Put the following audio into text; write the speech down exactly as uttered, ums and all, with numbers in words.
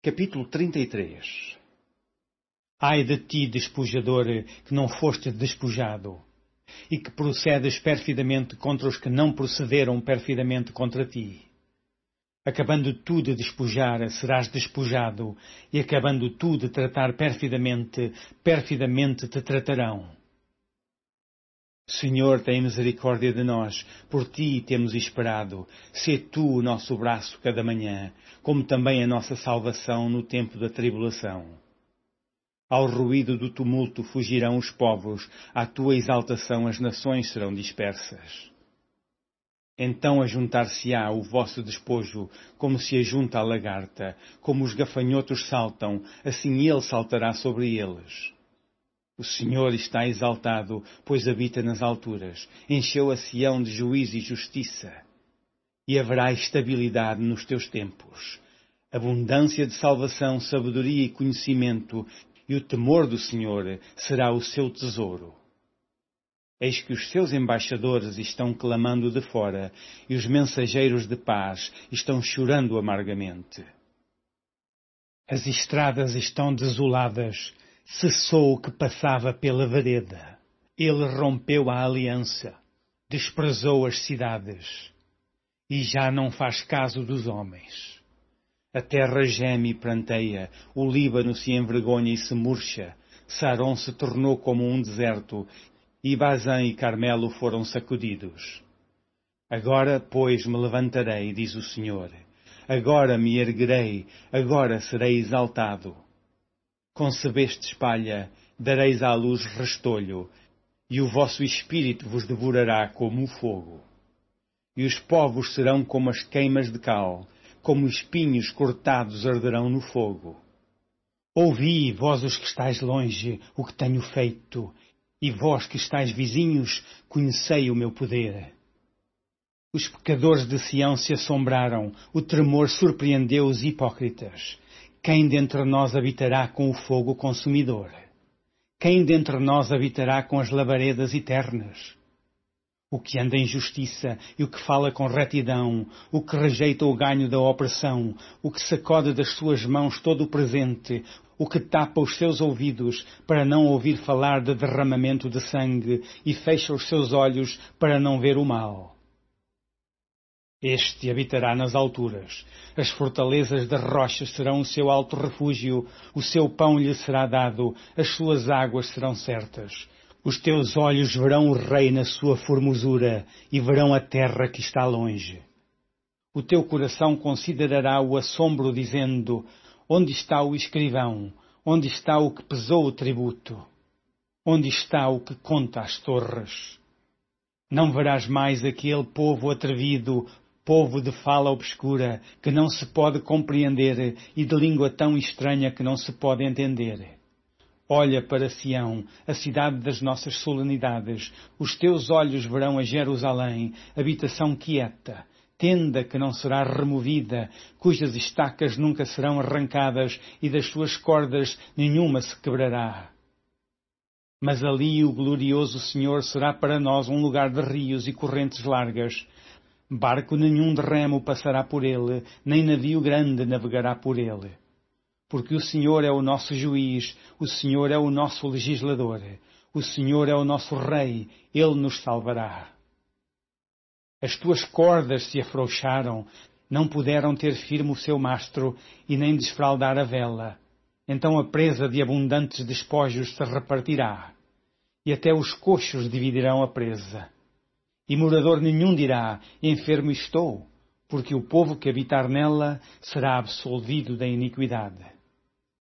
Capítulo trinta e três. Ai de ti, despojador, que não foste despojado, e que procedes perfidamente contra os que não procederam perfidamente contra ti. Acabando tu de despojar, serás despojado, e acabando tu de tratar perfidamente, perfidamente te tratarão. Senhor, tem misericórdia de nós, por ti temos esperado. Sê tu o nosso braço cada manhã, como também a nossa salvação no tempo da tribulação. Ao ruído do tumulto fugirão os povos, à tua exaltação as nações serão dispersas. Então ajuntar-se-á o vosso despojo, como se ajunta a lagarta, como os gafanhotos saltam, assim ele saltará sobre eles. O Senhor está exaltado, pois habita nas alturas, encheu a Sião de juízo e justiça. E haverá estabilidade nos teus tempos, abundância de salvação, sabedoria e conhecimento, e o temor do Senhor será o seu tesouro. Eis que os seus embaixadores estão clamando de fora, e os mensageiros de paz estão chorando amargamente. As estradas estão desoladas, cessou o que passava pela vereda. Ele rompeu a aliança, desprezou as cidades, e já não faz caso dos homens. A terra geme e pranteia, o Líbano se envergonha e se murcha, Saron se tornou como um deserto, e Bazã e Carmelo foram sacudidos. Agora, pois, me levantarei, diz o Senhor. Agora me erguerei, agora serei exaltado. Concebeste palha, dareis à luz restolho, e o vosso espírito vos devorará como o fogo. E os povos serão como as queimas de cal, como espinhos cortados arderão no fogo. Ouvi, vós os que estáis longe, o que tenho feito, e vós que estáis vizinhos, conhecei o meu poder. Os pecadores de Sião se assombraram, o tremor surpreendeu os hipócritas. Quem dentre nós habitará com o fogo consumidor? Quem dentre nós habitará com as labaredas eternas? O que anda em justiça e o que fala com retidão, o que rejeita o ganho da opressão, o que sacode das suas mãos todo o presente, o que tapa os seus ouvidos para não ouvir falar de derramamento de sangue e fecha os seus olhos para não ver o mal. Este habitará nas alturas, as fortalezas das rochas serão o seu alto refúgio, o seu pão lhe será dado, as suas águas serão certas. Os teus olhos verão o rei na sua formosura e verão a terra que está longe. O teu coração considerará o assombro dizendo, onde está o escrivão? Onde está o que pesou o tributo? Onde está o que conta as torres? Não verás mais aquele povo atrevido, povo de fala obscura, que não se pode compreender, e de língua tão estranha que não se pode entender. Olha para Sião, a cidade das nossas solenidades. Os teus olhos verão a Jerusalém, habitação quieta, tenda que não será removida, cujas estacas nunca serão arrancadas, e das suas cordas nenhuma se quebrará. Mas ali o glorioso Senhor será para nós um lugar de rios e correntes largas. Barco nenhum de remo passará por ele, nem navio grande navegará por ele. Porque o Senhor é o nosso juiz, o Senhor é o nosso legislador, o Senhor é o nosso rei, ele nos salvará. As tuas cordas se afrouxaram, não puderam ter firme o seu mastro e nem desfraldar a vela. Então a presa de abundantes despojos se repartirá, e até os coxos dividirão a presa. E morador nenhum dirá, enfermo estou, porque o povo que habitar nela será absolvido da iniquidade.